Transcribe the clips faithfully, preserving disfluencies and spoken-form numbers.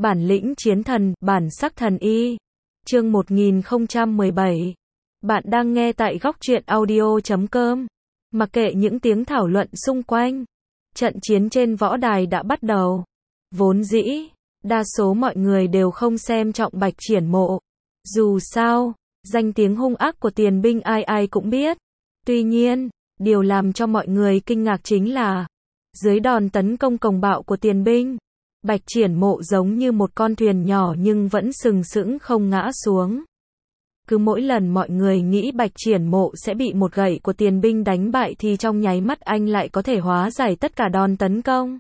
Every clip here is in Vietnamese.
Bản lĩnh chiến thần, bản sắc thần y. Chương một nghìn không trăm mười bảy. Bạn đang nghe tại góc truyện audio chấm com. Mặc kệ những tiếng thảo luận xung quanh, trận chiến trên võ đài đã bắt đầu. Vốn dĩ, đa số mọi người đều không xem trọng Bạch Triển Mộ. Dù sao, danh tiếng hung ác của Tiền Binh ai ai cũng biết. Tuy nhiên, điều làm cho mọi người kinh ngạc chính là, dưới đòn tấn công cuồng bạo của Tiền Binh, Bạch Triển Mộ giống như một con thuyền nhỏ nhưng vẫn sừng sững không ngã xuống. Cứ mỗi lần mọi người nghĩ Bạch Triển Mộ sẽ bị một gậy của Tiền Binh đánh bại thì trong nháy mắt anh lại có thể hóa giải tất cả đòn tấn công.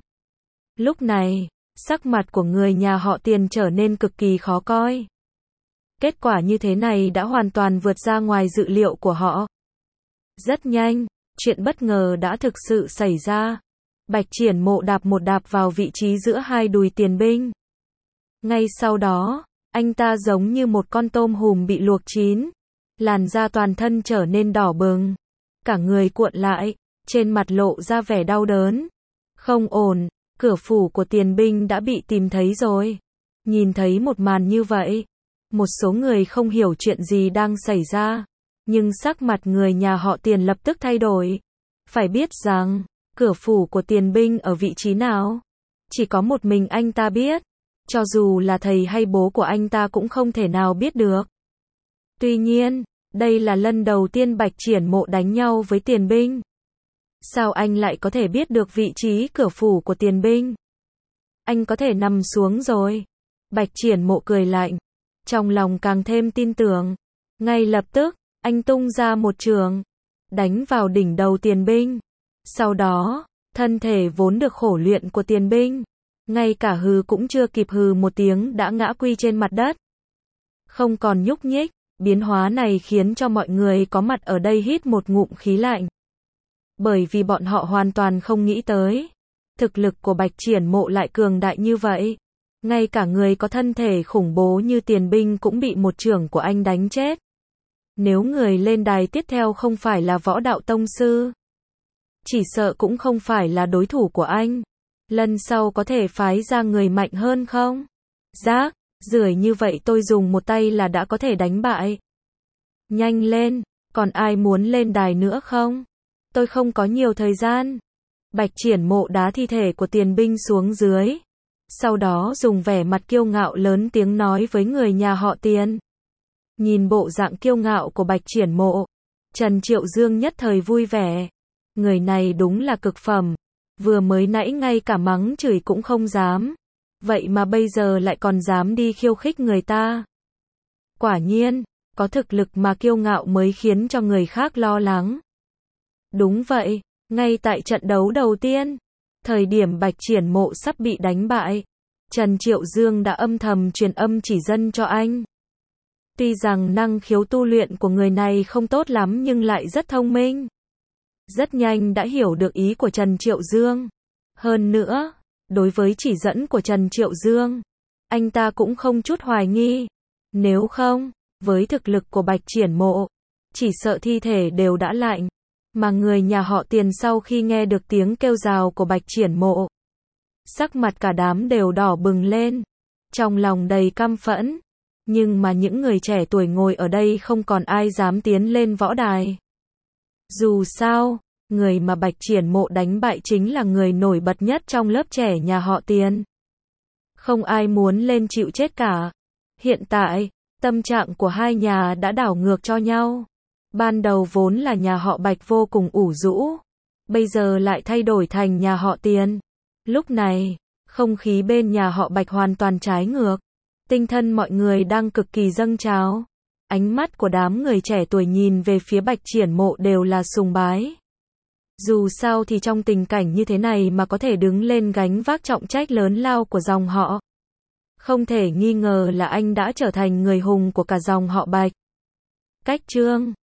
Lúc này, sắc mặt của người nhà họ Tiền trở nên cực kỳ khó coi. Kết quả như thế này đã hoàn toàn vượt ra ngoài dự liệu của họ. Rất nhanh, chuyện bất ngờ đã thực sự xảy ra. Bạch Triển Mộ đạp một đạp vào vị trí giữa hai đùi Tiền Binh. Ngay sau đó, anh ta giống như một con tôm hùm bị luộc chín. Làn da toàn thân trở nên đỏ bừng. Cả người cuộn lại, trên mặt lộ ra vẻ đau đớn. Không ổn, cửa phủ của Tiền Binh đã bị tìm thấy rồi. Nhìn thấy một màn như vậy, một số người không hiểu chuyện gì đang xảy ra. Nhưng sắc mặt người nhà họ Tiền lập tức thay đổi. Phải biết rằng, cửa phủ của Tiền Binh ở vị trí nào? Chỉ có một mình anh ta biết. Cho dù là thầy hay bố của anh ta cũng không thể nào biết được. Tuy nhiên, đây là lần đầu tiên Bạch Triển Mộ đánh nhau với Tiền Binh. Sao anh lại có thể biết được vị trí cửa phủ của Tiền Binh? Anh có thể nằm xuống rồi. Bạch Triển Mộ cười lạnh. Trong lòng càng thêm tin tưởng. Ngay lập tức, anh tung ra một trường. Đánh vào đỉnh đầu Tiền Binh. Sau đó, thân thể vốn được khổ luyện của Tiền Binh, ngay cả hừ cũng chưa kịp hừ một tiếng đã ngã quy trên mặt đất. Không còn nhúc nhích, biến hóa này khiến cho mọi người có mặt ở đây hít một ngụm khí lạnh. Bởi vì bọn họ hoàn toàn không nghĩ tới, thực lực của Bạch Triển Mộ lại cường đại như vậy. Ngay cả người có thân thể khủng bố như Tiền Binh cũng bị một chưởng của anh đánh chết. Nếu người lên đài tiếp theo không phải là võ đạo tông sư, chỉ sợ cũng không phải là đối thủ của anh. Lần sau có thể phái ra người mạnh hơn không? Rác, rưởi như vậy tôi dùng một tay là đã có thể đánh bại. Nhanh lên, còn ai muốn lên đài nữa không? Tôi không có nhiều thời gian. Bạch Triển Mộ đá thi thể của Tiền Binh xuống dưới. Sau đó dùng vẻ mặt kiêu ngạo lớn tiếng nói với người nhà họ Tiền. Nhìn bộ dạng kiêu ngạo của Bạch Triển Mộ, Trần Triệu Dương nhất thời vui vẻ. Người này đúng là cực phẩm. Vừa mới nãy ngay cả mắng chửi cũng không dám. Vậy mà bây giờ lại còn dám đi khiêu khích người ta. Quả nhiên, có thực lực mà kiêu ngạo mới khiến cho người khác lo lắng. Đúng vậy, ngay tại trận đấu đầu tiên, thời điểm Bạch Triển Mộ sắp bị đánh bại, Trần Triệu Dương đã âm thầm truyền âm chỉ dân cho anh. Tuy rằng năng khiếu tu luyện của người này không tốt lắm nhưng lại rất thông minh. Rất nhanh đã hiểu được ý của Trần Triệu Dương. Hơn nữa, đối với chỉ dẫn của Trần Triệu Dương, anh ta cũng không chút hoài nghi. Nếu không, với thực lực của Bạch Triển Mộ, chỉ sợ thi thể đều đã lạnh. Mà người nhà họ Tiền sau khi nghe được tiếng kêu rào của Bạch Triển Mộ, sắc mặt cả đám đều đỏ bừng lên, trong lòng đầy căm phẫn. Nhưng mà những người trẻ tuổi ngồi ở đây không còn ai dám tiến lên võ đài. Dù sao, người mà Bạch Triển Mộ đánh bại chính là người nổi bật nhất trong lớp trẻ nhà họ Tiền. Không ai muốn lên chịu chết cả. Hiện tại, tâm trạng của hai nhà đã đảo ngược cho nhau. Ban đầu vốn là nhà họ Bạch vô cùng ủ rũ, bây giờ lại thay đổi thành nhà họ Tiền. Lúc này, không khí bên nhà họ Bạch hoàn toàn trái ngược. Tinh thần mọi người đang cực kỳ dâng trào. Ánh mắt của đám người trẻ tuổi nhìn về phía Bạch Triển Mộ đều là sùng bái. Dù sao thì trong tình cảnh như thế này mà có thể đứng lên gánh vác trọng trách lớn lao của dòng họ, không thể nghi ngờ là anh đã trở thành người hùng của cả dòng họ Bạch. Cách chương